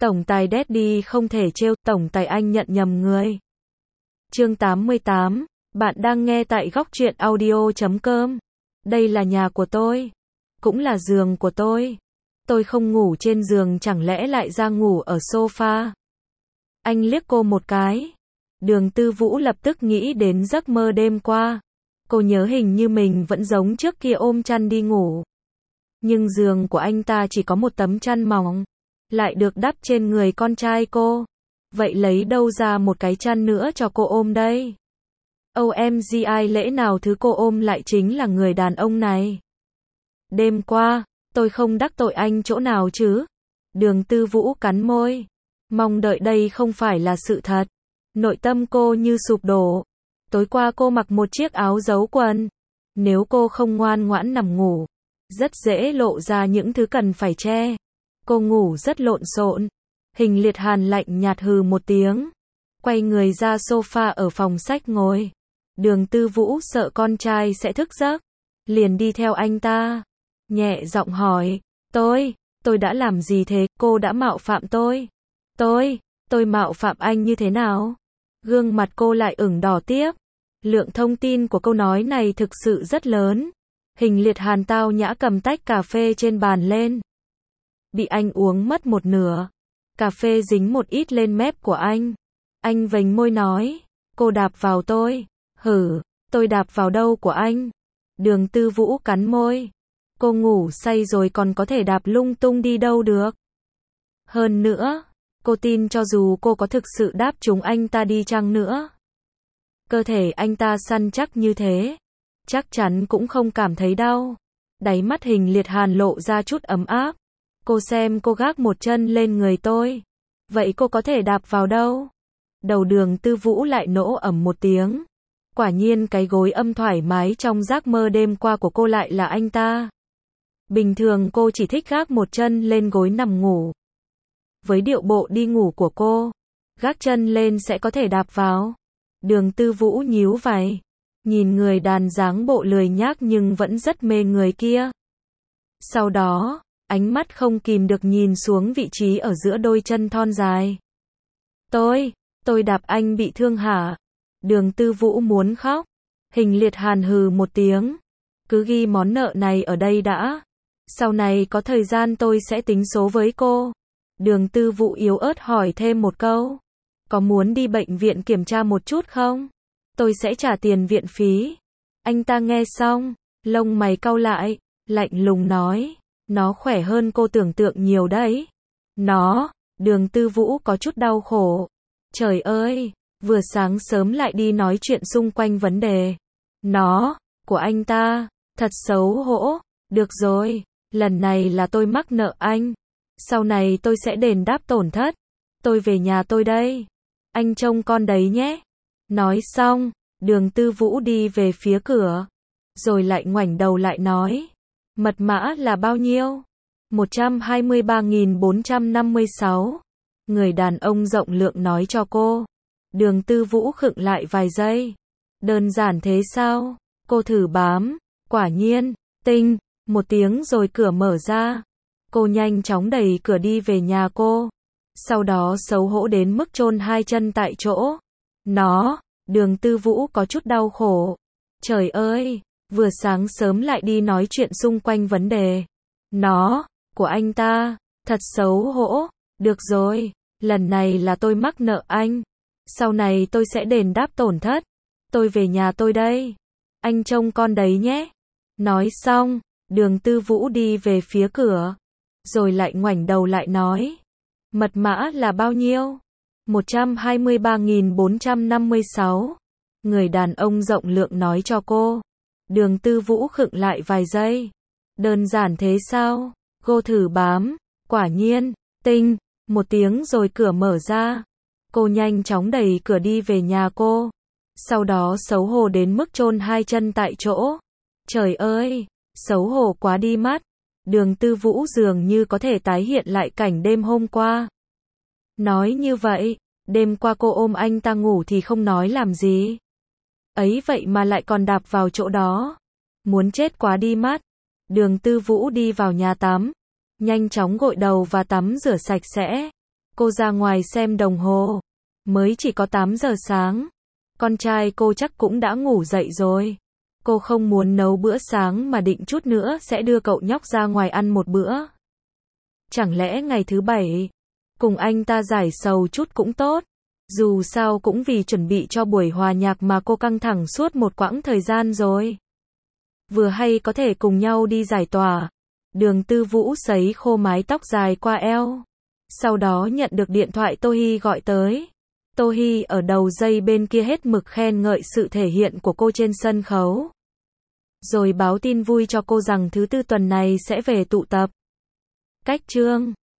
Tổng tài Daddy không thể trêu, tổng tài anh nhận nhầm người. Chương 88, bạn đang nghe tại góc truyện audio.com. Đây là nhà của tôi, cũng là giường của tôi. Tôi không ngủ trên giường, chẳng lẽ lại ra ngủ ở sofa? Anh liếc cô một cái. Đường Tư Vũ lập tức nghĩ đến giấc mơ đêm qua. Cô nhớ hình như mình vẫn giống trước kia ôm chăn đi ngủ. Nhưng giường của anh ta chỉ có một tấm chăn mỏng, lại được đắp trên người con trai cô. Vậy lấy đâu ra một cái chăn nữa cho cô ôm đây? OMG, ai lẽ nào thứ cô ôm lại chính là người đàn ông này? Đêm qua, tôi không đắc tội anh chỗ nào chứ? Đường Tư Vũ cắn môi. Mong đợi đây không phải là sự thật. Nội tâm cô như sụp đổ. Tối qua cô mặc một chiếc áo giấu quần. Nếu cô không ngoan ngoãn nằm ngủ, rất dễ lộ ra những thứ cần phải che. Cô ngủ rất lộn xộn. Hình Liệt Hàn lạnh nhạt hừ một tiếng, quay người ra sofa ở phòng sách ngồi. Đường Tư Vũ sợ con trai sẽ thức giấc, liền đi theo anh ta, nhẹ giọng hỏi, tôi đã làm gì thế? Cô đã mạo phạm tôi. Tôi mạo phạm anh như thế nào? Gương mặt cô lại ửng đỏ tiếp. Lượng thông tin của câu nói này thực sự rất lớn. Hình Liệt Hàn tao nhã cầm tách cà phê trên bàn lên. Bị anh uống mất một nửa. Cà phê dính một ít lên mép của anh. Anh vểnh môi nói, cô đạp vào tôi. Hử, tôi đạp vào đâu của anh? Đường Tư Vũ cắn môi. Cô ngủ say rồi còn có thể đạp lung tung đi đâu được. Hơn nữa, cô tin cho dù cô có thực sự đáp trúng anh ta đi chăng nữa, cơ thể anh ta săn chắc như thế, chắc chắn cũng không cảm thấy đau. Đáy mắt Hình Liệt Hàn lộ ra chút ấm áp. Cô xem cô gác một chân lên người tôi. Vậy cô có thể đạp vào đâu? Đầu Đường Tư Vũ lại nổ ầm một tiếng. Quả nhiên cái gối âm thoải mái trong giấc mơ đêm qua của cô lại là anh ta. Bình thường cô chỉ thích gác một chân lên gối nằm ngủ. Với điệu bộ đi ngủ của cô, gác chân lên sẽ có thể đạp vào. Đường Tư Vũ nhíu vai, nhìn người đàn dáng bộ lười nhác nhưng vẫn rất mê người kia. Sau đó, ánh mắt không kìm được nhìn xuống vị trí ở giữa đôi chân thon dài. Tôi đạp anh bị thương hả? Đường Tư Vũ muốn khóc. Hình Liệt Hàn hừ một tiếng. Cứ ghi món nợ này ở đây đã. Sau này có thời gian tôi sẽ tính số với cô. Đường Tư Vũ yếu ớt hỏi thêm một câu. Có muốn đi bệnh viện kiểm tra một chút không? Tôi sẽ trả tiền viện phí. Anh ta nghe xong, lông mày cau lại, lạnh lùng nói. Nó khỏe hơn cô tưởng tượng nhiều đấy. Đường Tư Vũ có chút đau khổ. Trời ơi, vừa sáng sớm lại đi nói chuyện xung quanh vấn đề. Của anh ta, thật xấu hổ. Được rồi, lần này là tôi mắc nợ anh. Sau này tôi sẽ đền đáp tổn thất. Tôi về nhà tôi đây. Anh trông con đấy nhé. Nói xong, Đường Tư Vũ đi về phía cửa. Rồi lại ngoảnh đầu lại nói. Mật mã là bao nhiêu? 123.456. Người đàn ông rộng lượng nói cho cô. Đường Tư Vũ khựng lại vài giây. Đơn giản thế sao? Cô thử bám. Quả nhiên, tinh, một tiếng rồi cửa mở ra. Cô nhanh chóng đẩy cửa đi về nhà cô. Sau đó xấu hổ đến mức chôn hai chân tại chỗ. Đường Tư Vũ có chút đau khổ. Trời ơi, vừa sáng sớm lại đi nói chuyện xung quanh vấn đề. Của anh ta, thật xấu hổ. Được rồi, lần này là tôi mắc nợ anh. Sau này tôi sẽ đền đáp tổn thất. Tôi về nhà tôi đây. Anh trông con đấy nhé. Nói xong, Đường Tư Vũ đi về phía cửa. Rồi lại ngoảnh đầu lại nói. Mật mã là bao nhiêu? 123.456. Người đàn ông rộng lượng nói cho cô. Đường Tư Vũ khựng lại vài giây. Đơn giản thế sao? Cô thử bám. Quả nhiên, tinh, một tiếng rồi cửa mở ra. Cô nhanh chóng đẩy cửa đi về nhà cô. Sau đó xấu hổ đến mức chôn hai chân tại chỗ. Trời ơi, xấu hổ quá đi mất. Đường Tư Vũ dường như có thể tái hiện lại cảnh đêm hôm qua. Nói như vậy, đêm qua cô ôm anh ta ngủ thì không nói làm gì. Ấy vậy mà lại còn đạp vào chỗ đó. Muốn chết quá đi mất. Đường Tư Vũ đi vào nhà tắm. Nhanh chóng gội đầu và tắm rửa sạch sẽ. Cô ra ngoài xem đồng hồ. Mới chỉ có 8 giờ sáng. Con trai cô chắc cũng đã ngủ dậy rồi. Cô không muốn nấu bữa sáng mà định chút nữa sẽ đưa cậu nhóc ra ngoài ăn một bữa. Chẳng lẽ ngày thứ bảy, cùng anh ta giải sầu chút cũng tốt. Dù sao cũng vì chuẩn bị cho buổi hòa nhạc mà cô căng thẳng suốt một quãng thời gian rồi. Vừa hay có thể cùng nhau đi giải tỏa. Đường Tư Vũ sấy khô mái tóc dài qua eo. Sau đó nhận được điện thoại Tô Hi gọi tới. Tô Hi ở đầu dây bên kia hết mực khen ngợi sự thể hiện của cô trên sân khấu. Rồi báo tin vui cho cô rằng thứ tư tuần này sẽ về tụ tập. Cách chương